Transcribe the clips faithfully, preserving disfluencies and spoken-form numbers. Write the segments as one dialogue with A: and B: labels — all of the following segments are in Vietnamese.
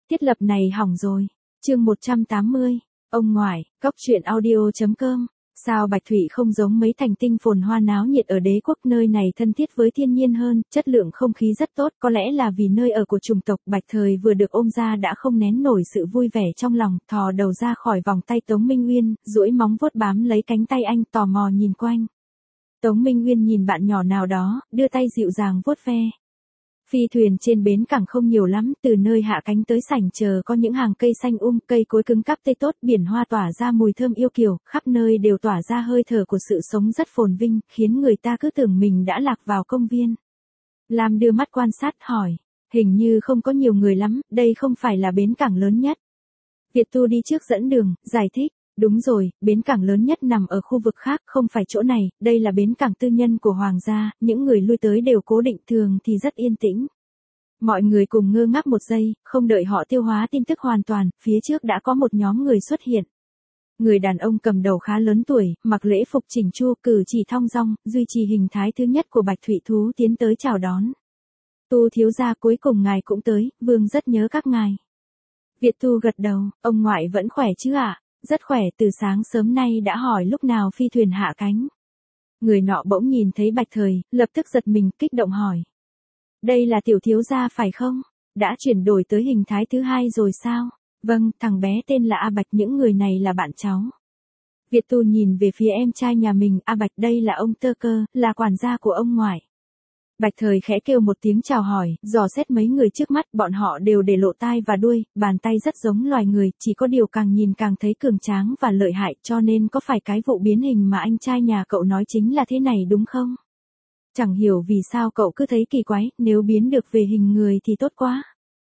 A: Thiết lập này hỏng rồi. Chương một trăm tám mươi. Ông ngoại, Cóc truyện audio.com. Sao Bạch Thủy không giống mấy thành tinh phồn hoa náo nhiệt ở đế quốc, nơi này thân thiết với thiên nhiên hơn, chất lượng không khí rất tốt, có lẽ là vì nơi ở của chủng tộc. Bạch Thời vừa được ôm ra đã không nén nổi sự vui vẻ trong lòng, thò đầu ra khỏi vòng tay Tống Minh Uyên, duỗi móng vuốt bám lấy cánh tay anh, tò mò nhìn quanh. Tống Minh Uyên nhìn bạn nhỏ nào đó, đưa tay dịu dàng vuốt ve. Phi thuyền trên bến cảng không nhiều lắm, từ nơi hạ cánh tới sảnh chờ có những hàng cây xanh um, cây cối cứng cáp tươi tốt, biển hoa tỏa ra mùi thơm yêu kiều, khắp nơi đều tỏa ra hơi thở của sự sống rất phồn vinh, khiến người ta cứ tưởng mình đã lạc vào công viên. Lam đưa mắt quan sát hỏi, hình như không có nhiều người lắm, đây không phải là bến cảng lớn nhất. Việt Tu đi trước dẫn đường, giải thích. Đúng rồi, bến cảng lớn nhất nằm ở khu vực khác, không phải chỗ này, đây là bến cảng tư nhân của Hoàng gia, những người lui tới đều cố định, thường thì rất yên tĩnh. Mọi người cùng ngơ ngác một giây, không đợi họ tiêu hóa tin tức hoàn toàn, phía trước đã có một nhóm người xuất hiện. Người đàn ông cầm đầu khá lớn tuổi, mặc lễ phục chỉnh chu, cử chỉ thong dong, duy trì hình thái thứ nhất của Bạch Thủy Thú tiến tới chào đón. Tu thiếu gia, cuối cùng ngài cũng tới, vương rất nhớ các ngài. Việt Tu gật đầu, ông ngoại vẫn khỏe chứ ạ? À? Rất khỏe, từ sáng sớm nay đã hỏi lúc nào phi thuyền hạ cánh. Người nọ bỗng nhìn thấy Bạch Thời, lập tức giật mình, kích động hỏi. Đây là tiểu thiếu gia phải không? Đã chuyển đổi tới hình thái thứ hai rồi sao? Vâng, thằng bé tên là A Bạch, những người này là bạn cháu. Việt Tu nhìn về phía em trai nhà mình, A Bạch đây là ông Tơ Cơ, là quản gia của ông ngoại. Bạch Thời khẽ kêu một tiếng chào hỏi, dò xét mấy người trước mắt, bọn họ đều để lộ tai và đuôi, bàn tay rất giống loài người, chỉ có điều càng nhìn càng thấy cường tráng và lợi hại, cho nên có phải cái vụ biến hình mà anh trai nhà cậu nói chính là thế này đúng không? Chẳng hiểu vì sao cậu cứ thấy kỳ quái, nếu biến được về hình người thì tốt quá.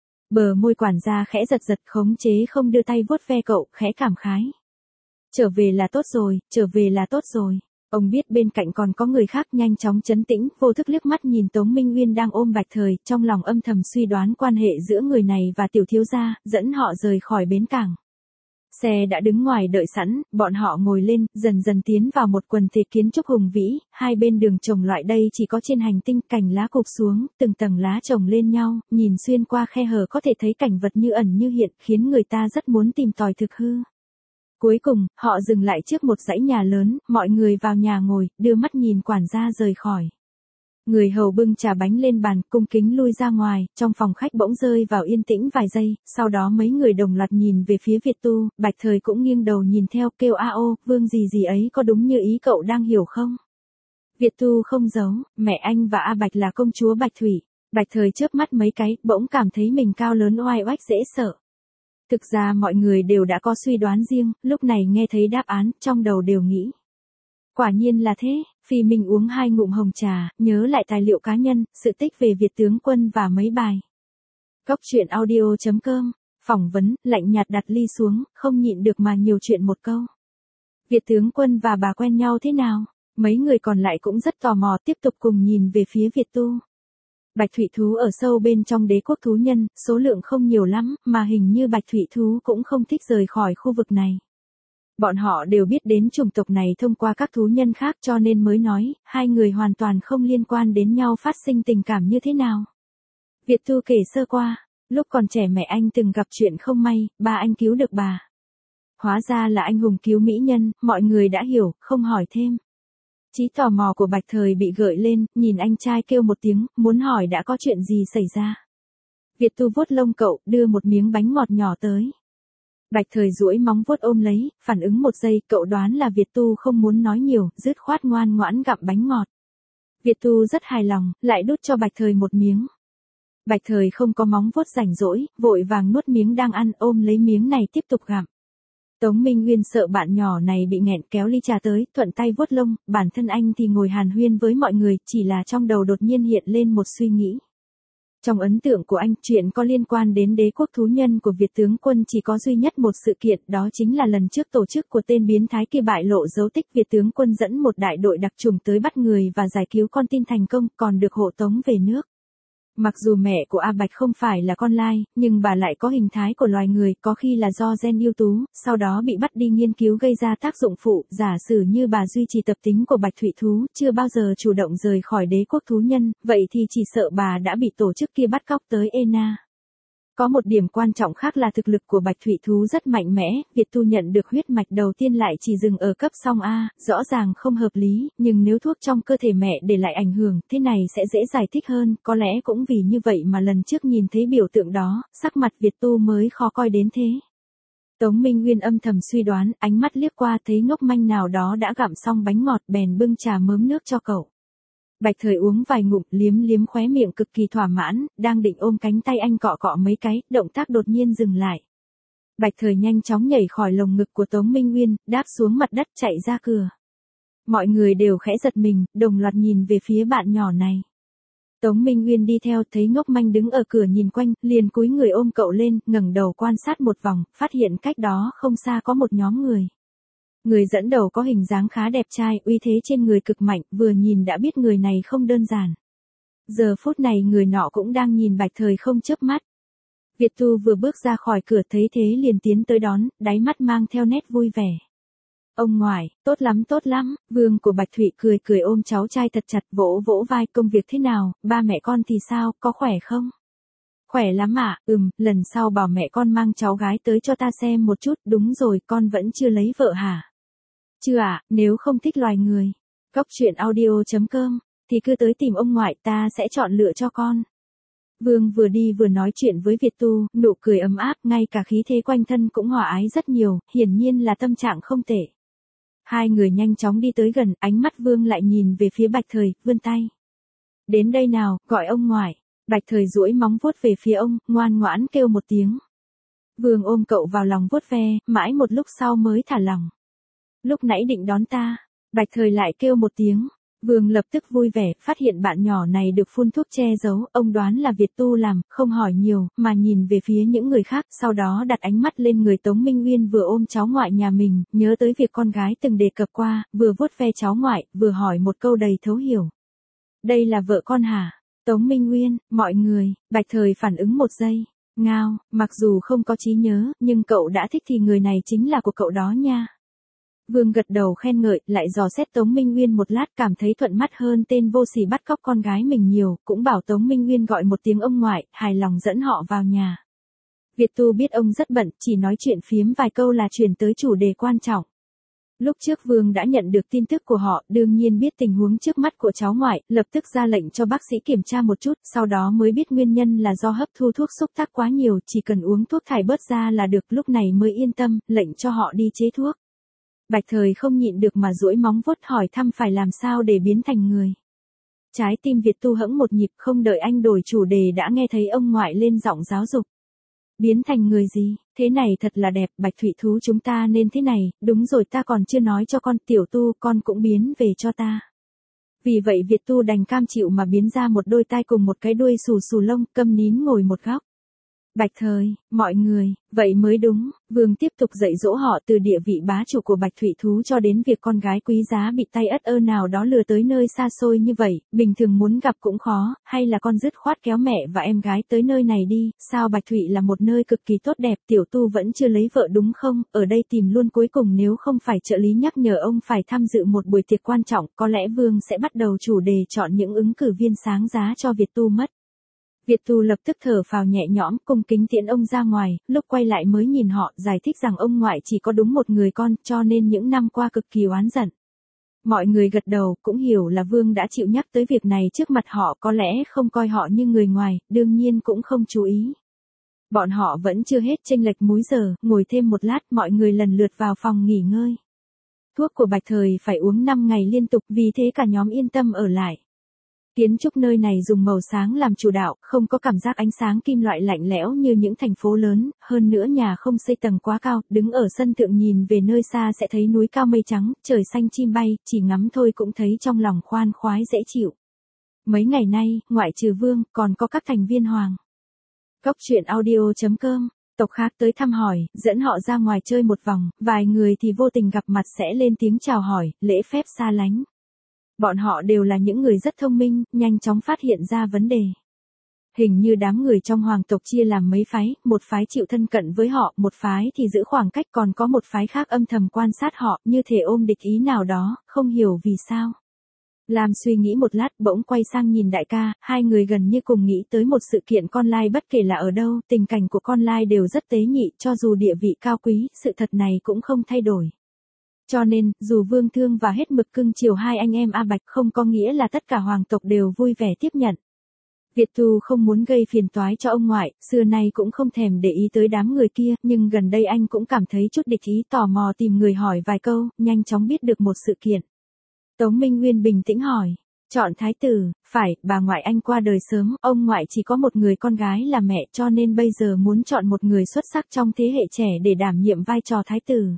A: Bờ môi quản gia khẽ giật giật, khống chế không đưa tay vuốt ve cậu, khẽ cảm khái. Trở về là tốt rồi, trở về là tốt rồi. Ông biết bên cạnh còn có người khác, nhanh chóng trấn tĩnh, vô thức liếc mắt nhìn Tống Minh Uyên đang ôm Bạch Thời, trong lòng âm thầm suy đoán quan hệ giữa người này và tiểu thiếu gia, dẫn họ rời khỏi bến cảng. Xe đã đứng ngoài đợi sẵn, bọn họ ngồi lên, dần dần tiến vào một quần thể kiến trúc hùng vĩ, hai bên đường trồng loại đây chỉ có trên hành tinh, cành lá cụp xuống, từng tầng lá chồng lên nhau, nhìn xuyên qua khe hở có thể thấy cảnh vật như ẩn như hiện, khiến người ta rất muốn tìm tòi thực hư. Cuối cùng, họ dừng lại trước một dãy nhà lớn, mọi người vào nhà ngồi, đưa mắt nhìn quản gia rời khỏi. Người hầu bưng trà bánh lên bàn, cung kính lui ra ngoài, trong phòng khách bỗng rơi vào yên tĩnh vài giây, sau đó mấy người đồng loạt nhìn về phía Việt Tu, Bạch Thời cũng nghiêng đầu nhìn theo, kêu a ô, vương gì gì ấy có đúng như ý cậu đang hiểu không? Việt Tu không giấu, mẹ anh và A Bạch là công chúa Bạch Thủy. Bạch Thời chớp mắt mấy cái, bỗng cảm thấy mình cao lớn oai oách dễ sợ. Thực ra mọi người đều đã có suy đoán riêng, lúc này nghe thấy đáp án, trong đầu đều nghĩ. Quả nhiên là thế, Phi Minh uống hai ngụm hồng trà, nhớ lại tài liệu cá nhân, sự tích về Việt tướng quân và mấy bài. Cóc truyện audio.com, phỏng vấn, lạnh nhạt đặt ly xuống, không nhịn được mà nhiều chuyện một câu. Việt tướng quân và bà quen nhau thế nào? Mấy người còn lại cũng rất tò mò, tiếp tục cùng nhìn về phía Việt Tu. Bạch Thủy Thú ở sâu bên trong đế quốc thú nhân, số lượng không nhiều lắm, mà hình như Bạch Thủy Thú cũng không thích rời khỏi khu vực này. Bọn họ đều biết đến chủng tộc này thông qua các thú nhân khác cho nên mới nói, hai người hoàn toàn không liên quan đến nhau phát sinh tình cảm như thế nào. Việt Tu kể sơ qua, lúc còn trẻ mẹ anh từng gặp chuyện không may, ba anh cứu được bà. Hóa ra là anh hùng cứu mỹ nhân, mọi người đã hiểu, không hỏi thêm. Trí tò mò của Bạch Thời bị gợi lên, nhìn anh trai kêu một tiếng, muốn hỏi đã có chuyện gì xảy ra. Việt Tu vuốt lông cậu, đưa một miếng bánh ngọt nhỏ tới. Bạch Thời duỗi móng vuốt ôm lấy, phản ứng một giây, cậu đoán là Việt Tu không muốn nói nhiều, dứt khoát ngoan ngoãn gặm bánh ngọt. Việt Tu rất hài lòng, lại đút cho Bạch Thời một miếng. Bạch Thời không có móng vuốt rảnh rỗi, vội vàng nuốt miếng đang ăn, ôm lấy miếng này tiếp tục gặm. Tống Minh Uyên sợ bạn nhỏ này bị nghẹn, kéo ly trà tới, thuận tay vuốt lông, bản thân anh thì ngồi hàn huyên với mọi người, chỉ là trong đầu đột nhiên hiện lên một suy nghĩ. Trong ấn tượng của anh, chuyện có liên quan đến đế quốc thú nhân của Việt tướng quân chỉ có duy nhất một sự kiện, đó chính là lần trước tổ chức của tên biến thái kia bại lộ dấu tích, Việt tướng quân dẫn một đại đội đặc chủng tới bắt người và giải cứu con tin thành công, còn được hộ tống về nước. Mặc dù mẹ của A Bạch không phải là con lai, nhưng bà lại có hình thái của loài người, có khi là do gen ưu tú, sau đó bị bắt đi nghiên cứu gây ra tác dụng phụ, giả sử như bà duy trì tập tính của Bạch Thủy Thú, chưa bao giờ chủ động rời khỏi đế quốc thú nhân, vậy thì chỉ sợ bà đã bị tổ chức kia bắt cóc tới Ena. Có một điểm quan trọng khác là thực lực của bạch thủy thú rất mạnh mẽ, Việt Tu nhận được huyết mạch đầu tiên lại chỉ dừng ở cấp song A, rõ ràng không hợp lý, nhưng nếu thuốc trong cơ thể mẹ để lại ảnh hưởng, thế này sẽ dễ giải thích hơn, có lẽ cũng vì như vậy mà lần trước nhìn thấy biểu tượng đó, sắc mặt Việt Tu mới khó coi đến thế. Tống Minh Nguyên âm thầm suy đoán, ánh mắt liếc qua thấy ngốc manh nào đó đã gặm xong bánh ngọt bèn bưng trà mớm nước cho cậu. Bạch Thời uống vài ngụm liếm liếm khóe miệng cực kỳ thỏa mãn, đang định ôm cánh tay anh cọ cọ mấy cái, động tác đột nhiên dừng lại. Bạch Thời nhanh chóng nhảy khỏi lồng ngực của Tống Minh Nguyên, đáp xuống mặt đất chạy ra cửa. Mọi người đều khẽ giật mình, đồng loạt nhìn về phía bạn nhỏ này. Tống Minh Nguyên đi theo thấy ngốc manh đứng ở cửa nhìn quanh, liền cúi người ôm cậu lên, ngẩng đầu quan sát một vòng, phát hiện cách đó không xa có một nhóm người. Người dẫn đầu có hình dáng khá đẹp trai, uy thế trên người cực mạnh, vừa nhìn đã biết người này không đơn giản. Giờ phút này người nọ cũng đang nhìn Bạch Thời không chớp mắt. Việt Tu vừa bước ra khỏi cửa thấy thế liền tiến tới đón, đáy mắt mang theo nét vui vẻ. Ông ngoại, tốt lắm tốt lắm, Vương của Bạch Thụy cười cười ôm cháu trai thật chặt vỗ vỗ vai, công việc thế nào, ba mẹ con thì sao, có khỏe không? Khỏe lắm ạ, à? Ừm, lần sau bảo mẹ con mang cháu gái tới cho ta xem một chút, đúng rồi, con vẫn chưa lấy vợ hả? Chưa ạ, à, nếu không thích loài người. Cóc truyện audio chấm com, thì cứ tới tìm ông ngoại, ta sẽ chọn lựa cho con. Vương vừa đi vừa nói chuyện với Việt Tu, nụ cười ấm áp, ngay cả khí thế quanh thân cũng hòa ái rất nhiều, hiển nhiên là tâm trạng không tệ. Hai người nhanh chóng đi tới gần, ánh mắt Vương lại nhìn về phía Bạch Thời, vươn tay. Đến đây nào, gọi ông ngoại. Bạch Thời duỗi móng vuốt về phía ông, ngoan ngoãn kêu một tiếng. Vương ôm cậu vào lòng vuốt ve, mãi một lúc sau mới thả lỏng. Lúc nãy định đón ta, Bạch Thời lại kêu một tiếng. Vương lập tức vui vẻ, phát hiện bạn nhỏ này được phun thuốc che giấu, ông đoán là Việt Tu làm, không hỏi nhiều, mà nhìn về phía những người khác, sau đó đặt ánh mắt lên người Tống Minh Nguyên vừa ôm cháu ngoại nhà mình, nhớ tới việc con gái từng đề cập qua, vừa vuốt ve cháu ngoại, vừa hỏi một câu đầy thấu hiểu. Đây là vợ con hả? Tống Minh Nguyên, mọi người, Bạch Thời phản ứng một giây, ngao, mặc dù không có trí nhớ, nhưng cậu đã thích thì người này chính là của cậu đó nha. Vương gật đầu khen ngợi, lại dò xét Tống Minh Nguyên một lát cảm thấy thuận mắt hơn tên vô sỉ bắt cóc con gái mình nhiều, cũng bảo Tống Minh Nguyên gọi một tiếng ông ngoại, hài lòng dẫn họ vào nhà. Việt Tu biết ông rất bận, chỉ nói chuyện phiếm vài câu là chuyển tới chủ đề quan trọng. Lúc trước Vương đã nhận được tin tức của họ, đương nhiên biết tình huống trước mắt của cháu ngoại, lập tức ra lệnh cho bác sĩ kiểm tra một chút, sau đó mới biết nguyên nhân là do hấp thu thuốc xúc tác quá nhiều, chỉ cần uống thuốc thải bớt ra là được, lúc này mới yên tâm, lệnh cho họ đi chế thuốc. Bạch Thời không nhịn được mà duỗi móng vuốt hỏi thăm phải làm sao để biến thành người. Trái tim Việt Tu hẫng một nhịp, không đợi anh đổi chủ đề đã nghe thấy ông ngoại lên giọng giáo dục. Biến thành người gì, thế này thật là đẹp, Bạch Thụy thú chúng ta nên thế này, đúng rồi ta còn chưa nói cho con, Tiểu Tu con cũng biến về cho ta. Vì vậy Việt Tu đành cam chịu mà biến ra một đôi tai cùng một cái đuôi xù xù lông, câm nín ngồi một góc. Bạch Thời, mọi người, vậy mới đúng, Vương tiếp tục dạy dỗ họ từ địa vị bá chủ của Bạch Thụy thú cho đến việc con gái quý giá bị tay ất ơ nào đó lừa tới nơi xa xôi như vậy, bình thường muốn gặp cũng khó, hay là con dứt khoát kéo mẹ và em gái tới nơi này đi, sao Bạch Thụy là một nơi cực kỳ tốt đẹp, Tiểu Tu vẫn chưa lấy vợ đúng không, ở đây tìm luôn, cuối cùng nếu không phải trợ lý nhắc nhở ông phải tham dự một buổi tiệc quan trọng, có lẽ Vương sẽ bắt đầu chủ đề chọn những ứng cử viên sáng giá cho Việt Tu mất. Việt Tu lập tức thở phào nhẹ nhõm, cung kính tiễn ông ra ngoài, lúc quay lại mới nhìn họ, giải thích rằng ông ngoại chỉ có đúng một người con, cho nên những năm qua cực kỳ oán giận. Mọi người gật đầu, cũng hiểu là Vương đã chịu nhắc tới việc này trước mặt họ, có lẽ không coi họ như người ngoài, đương nhiên cũng không chú ý. Bọn họ vẫn chưa hết chênh lệch múi giờ, ngồi thêm một lát, mọi người lần lượt vào phòng nghỉ ngơi. Thuốc của Bạch Thời phải uống năm ngày liên tục, vì thế cả nhóm yên tâm ở lại. Kiến trúc nơi này dùng màu sáng làm chủ đạo, không có cảm giác ánh sáng kim loại lạnh lẽo như những thành phố lớn, hơn nữa nhà không xây tầng quá cao, đứng ở sân thượng nhìn về nơi xa sẽ thấy núi cao mây trắng, trời xanh chim bay, chỉ ngắm thôi cũng thấy trong lòng khoan khoái dễ chịu. Mấy ngày nay, ngoại trừ Vương, còn có các thành viên Hoàng. Cóc truyện audio chấm com, tộc khác tới thăm hỏi, dẫn họ ra ngoài chơi một vòng, vài người thì vô tình gặp mặt sẽ lên tiếng chào hỏi, lễ phép xa lánh. Bọn họ đều là những người rất thông minh, nhanh chóng phát hiện ra vấn đề. Hình như đám người trong hoàng tộc chia làm mấy phái, một phái chịu thân cận với họ, một phái thì giữ khoảng cách, còn có một phái khác âm thầm quan sát họ, như thể ôm địch ý nào đó, không hiểu vì sao. Lam suy nghĩ một lát bỗng quay sang nhìn đại ca, hai người gần như cùng nghĩ tới một sự kiện con lai bất kể là ở đâu, tình cảnh của con lai đều rất tế nhị, cho dù địa vị cao quý, sự thật này cũng không thay đổi. Cho nên, dù Vương Thương và hết mực cưng chiều hai anh em A Bạch không có nghĩa là tất cả hoàng tộc đều vui vẻ tiếp nhận. Việt Thù không muốn gây phiền toái cho ông ngoại, xưa nay cũng không thèm để ý tới đám người kia, nhưng gần đây anh cũng cảm thấy chút địch ý, tò mò tìm người hỏi vài câu, nhanh chóng biết được một sự kiện. Tống Minh Nguyên bình tĩnh hỏi, chọn thái tử, phải, bà ngoại anh qua đời sớm, ông ngoại chỉ có một người con gái là mẹ, cho nên bây giờ muốn chọn một người xuất sắc trong thế hệ trẻ để đảm nhiệm vai trò thái tử.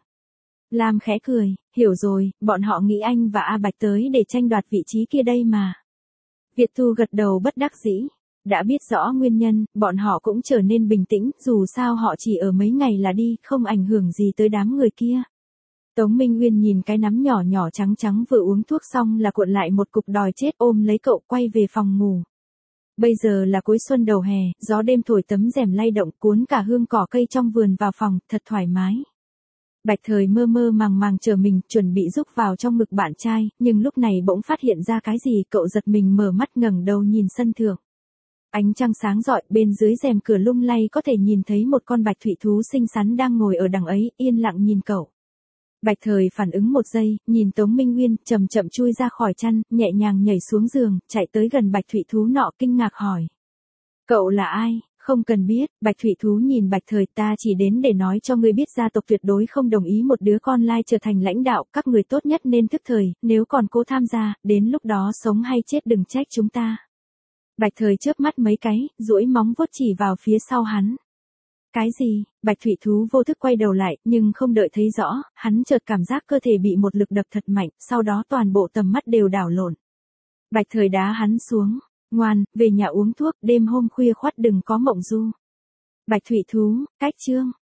A: Lam khẽ cười, hiểu rồi, bọn họ nghĩ anh và A Bạch tới để tranh đoạt vị trí kia đây mà. Việt Thu gật đầu bất đắc dĩ. Đã biết rõ nguyên nhân, bọn họ cũng trở nên bình tĩnh, dù sao họ chỉ ở mấy ngày là đi, không ảnh hưởng gì tới đám người kia. Tống Minh Nguyên nhìn cái nắm nhỏ nhỏ trắng trắng vừa uống thuốc xong là cuộn lại một cục đòi chết ôm lấy cậu quay về phòng ngủ. Bây giờ là cuối xuân đầu hè, gió đêm thổi tấm rèm lay động cuốn cả hương cỏ cây trong vườn vào phòng, thật thoải mái. Bạch Thời mơ mơ màng màng chờ mình, chuẩn bị rúc vào trong ngực bạn trai, nhưng lúc này bỗng phát hiện ra cái gì, cậu giật mình mở mắt ngẩng đầu nhìn sân thượng. Ánh trăng sáng rọi, bên dưới rèm cửa lung lay có thể nhìn thấy một con bạch thủy thú xinh xắn đang ngồi ở đằng ấy, yên lặng nhìn cậu. Bạch Thời phản ứng một giây, nhìn Tống Minh Nguyên, chậm chậm chui ra khỏi chăn, nhẹ nhàng nhảy xuống giường, chạy tới gần bạch thủy thú nọ kinh ngạc hỏi. Cậu là ai? Không cần biết, Bạch Thủy Thú nhìn Bạch Thời, ta chỉ đến để nói cho ngươi biết gia tộc tuyệt đối không đồng ý một đứa con lai trở thành lãnh đạo, các người tốt nhất nên thức thời, nếu còn cố tham gia, đến lúc đó sống hay chết đừng trách chúng ta. Bạch Thời chớp mắt mấy cái, duỗi móng vuốt chỉ vào phía sau hắn. Cái gì? Bạch Thủy Thú vô thức quay đầu lại, nhưng không đợi thấy rõ, hắn chợt cảm giác cơ thể bị một lực đập thật mạnh, sau đó toàn bộ tầm mắt đều đảo lộn. Bạch Thời đá hắn xuống. Ngoan, về nhà uống thuốc, đêm hôm khuya khoắt đừng có mộng du. Bạch Thủy Thú, cách chương.